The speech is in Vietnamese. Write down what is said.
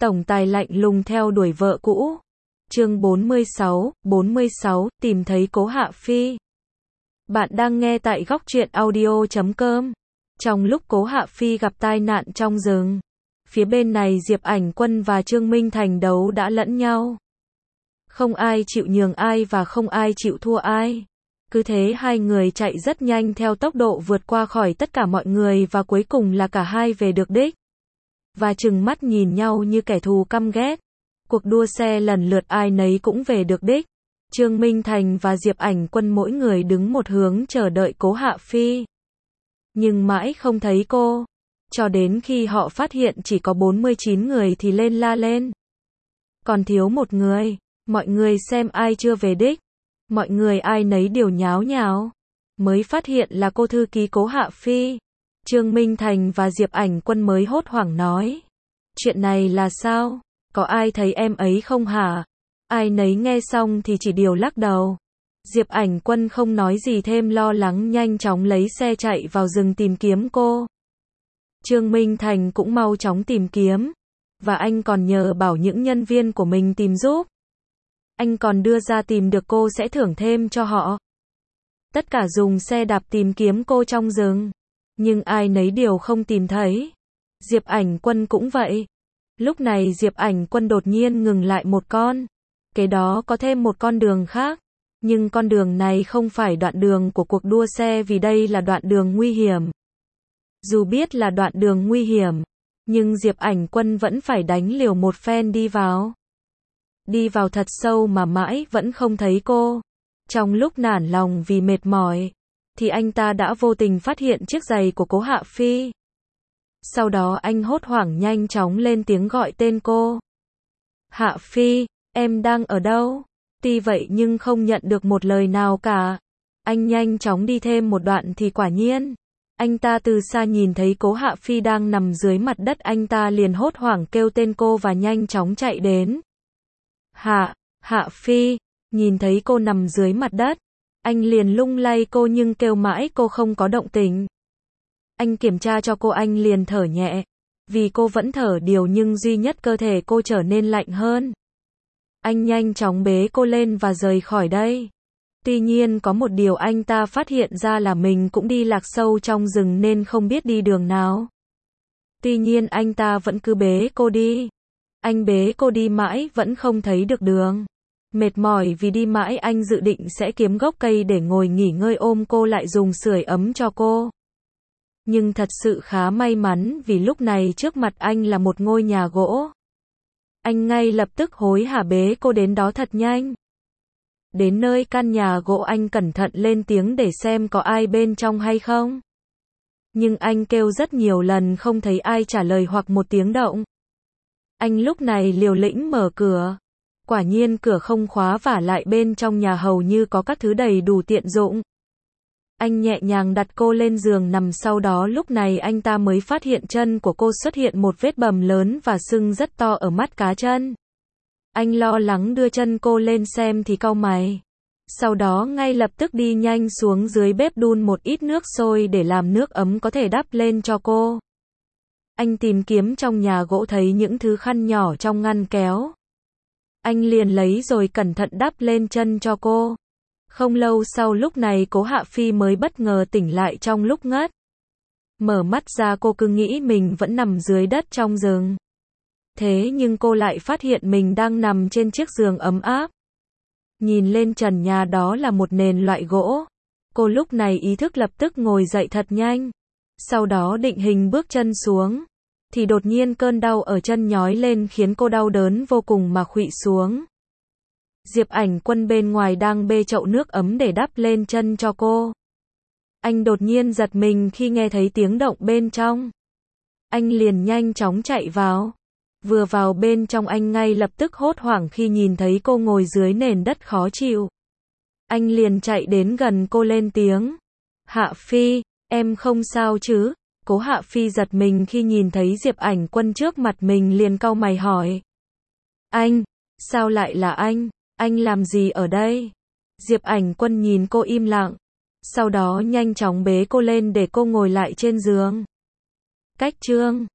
Tổng tài lạnh lùng theo đuổi vợ cũ. Chương 46, tìm thấy Cố Hạ Phi. Bạn đang nghe tại góc truyện audio.com. Trong lúc Cố Hạ Phi gặp tai nạn trong rừng, phía bên này Diệp Ảnh Quân và Trương Minh Thành đấu đã lẫn nhau. Không ai chịu nhường ai và không ai chịu thua ai. Cứ thế hai người chạy rất nhanh theo tốc độ vượt qua khỏi tất cả mọi người và cuối cùng là cả hai về được đích. Và trừng mắt nhìn nhau như kẻ thù căm ghét. Cuộc đua xe lần lượt ai nấy cũng về được đích. Trương Minh Thành và Diệp Ảnh Quân mỗi người đứng một hướng chờ đợi Cố Hạ Phi. Nhưng mãi không thấy cô. Cho đến khi họ phát hiện chỉ có 49 người thì lên la lên. Còn thiếu một người. Mọi người xem ai chưa về đích. Mọi người ai nấy đều nháo nhào. Mới phát hiện là cô thư ký Cố Hạ Phi. Trương Minh Thành và Diệp Ảnh Quân mới hốt hoảng nói. Chuyện này là sao? Có ai thấy em ấy không hả? Ai nấy nghe xong thì chỉ đều lắc đầu. Diệp Ảnh Quân không nói gì thêm, lo lắng nhanh chóng lấy xe chạy vào rừng tìm kiếm cô. Trương Minh Thành cũng mau chóng tìm kiếm. Và anh còn nhờ bảo những nhân viên của mình tìm giúp. Anh còn đưa ra tìm được cô sẽ thưởng thêm cho họ. Tất cả dùng xe đạp tìm kiếm cô trong rừng. Nhưng ai nấy đều không tìm thấy. Diệp Ảnh Quân cũng vậy. Lúc này Diệp Ảnh Quân đột nhiên ngừng lại một con. Kế đó có thêm một con đường khác. Nhưng con đường này không phải đoạn đường của cuộc đua xe vì đây là đoạn đường nguy hiểm. Dù biết là đoạn đường nguy hiểm, nhưng Diệp Ảnh Quân vẫn phải đánh liều một phen đi vào. Đi vào thật sâu mà mãi vẫn không thấy cô. Trong lúc nản lòng vì mệt mỏi, thì anh ta đã vô tình phát hiện chiếc giày của Cố Hạ Phi. Sau đó anh hốt hoảng nhanh chóng lên tiếng gọi tên cô. Hạ Phi, em đang ở đâu? Tuy vậy nhưng không nhận được một lời nào cả. Anh nhanh chóng đi thêm một đoạn thì quả nhiên, anh ta từ xa nhìn thấy Cố Hạ Phi đang nằm dưới mặt đất, anh ta liền hốt hoảng kêu tên cô và nhanh chóng chạy đến. Hạ Phi, nhìn thấy cô nằm dưới mặt đất, anh liền lung lay cô nhưng kêu mãi cô không có động tĩnh. Anh kiểm tra cho cô, anh liền thở nhẹ. Vì cô vẫn thở đều nhưng duy nhất cơ thể cô trở nên lạnh hơn. Anh nhanh chóng bế cô lên và rời khỏi đây. Tuy nhiên có một điều anh ta phát hiện ra là mình cũng đi lạc sâu trong rừng nên không biết đi đường nào. Tuy nhiên anh ta vẫn cứ bế cô đi. Anh bế cô đi mãi vẫn không thấy được đường. Mệt mỏi vì đi mãi anh dự định sẽ kiếm gốc cây để ngồi nghỉ ngơi, ôm cô lại dùng sưởi ấm cho cô. Nhưng thật sự khá may mắn vì lúc này trước mặt anh là một ngôi nhà gỗ. Anh ngay lập tức hối hả bế cô đến đó thật nhanh. Đến nơi căn nhà gỗ anh cẩn thận lên tiếng để xem có ai bên trong hay không. Nhưng anh kêu rất nhiều lần không thấy ai trả lời hoặc một tiếng động. Anh lúc này liều lĩnh mở cửa. Quả nhiên cửa không khóa và lại bên trong nhà hầu như có các thứ đầy đủ tiện dụng. Anh nhẹ nhàng đặt cô lên giường nằm, sau đó lúc này anh ta mới phát hiện chân của cô xuất hiện một vết bầm lớn và sưng rất to ở mắt cá chân. Anh lo lắng đưa chân cô lên xem thì cau mày. Sau đó ngay lập tức đi nhanh xuống dưới bếp đun một ít nước sôi để làm nước ấm có thể đắp lên cho cô. Anh tìm kiếm trong nhà gỗ thấy những thứ khăn nhỏ trong ngăn kéo. Anh liền lấy rồi cẩn thận đắp lên chân cho cô. Không lâu sau lúc này Cố Hạ Phi mới bất ngờ tỉnh lại trong lúc ngất. Mở mắt ra cô cứ nghĩ mình vẫn nằm dưới đất trong rừng. Thế nhưng cô lại phát hiện mình đang nằm trên chiếc giường ấm áp. Nhìn lên trần nhà đó là một nền loại gỗ. Cô lúc này ý thức lập tức ngồi dậy thật nhanh. Sau đó định hình bước chân xuống. Thì đột nhiên cơn đau ở chân nhói lên khiến cô đau đớn vô cùng mà khuỵu xuống. Diệp Ảnh Quân bên ngoài đang bê chậu nước ấm để đắp lên chân cho cô. Anh đột nhiên giật mình khi nghe thấy tiếng động bên trong. Anh liền nhanh chóng chạy vào. Vừa vào bên trong anh ngay lập tức hốt hoảng khi nhìn thấy cô ngồi dưới nền đất khó chịu. Anh liền chạy đến gần cô lên tiếng. Hạ Phi, em không sao chứ? Cố Hạ Phi giật mình khi nhìn thấy Diệp Ảnh Quân trước mặt mình liền cau mày hỏi. Anh, sao lại là anh? Anh làm gì ở đây? Diệp Ảnh Quân nhìn cô im lặng. Sau đó nhanh chóng bế cô lên để cô ngồi lại trên giường. Cách chương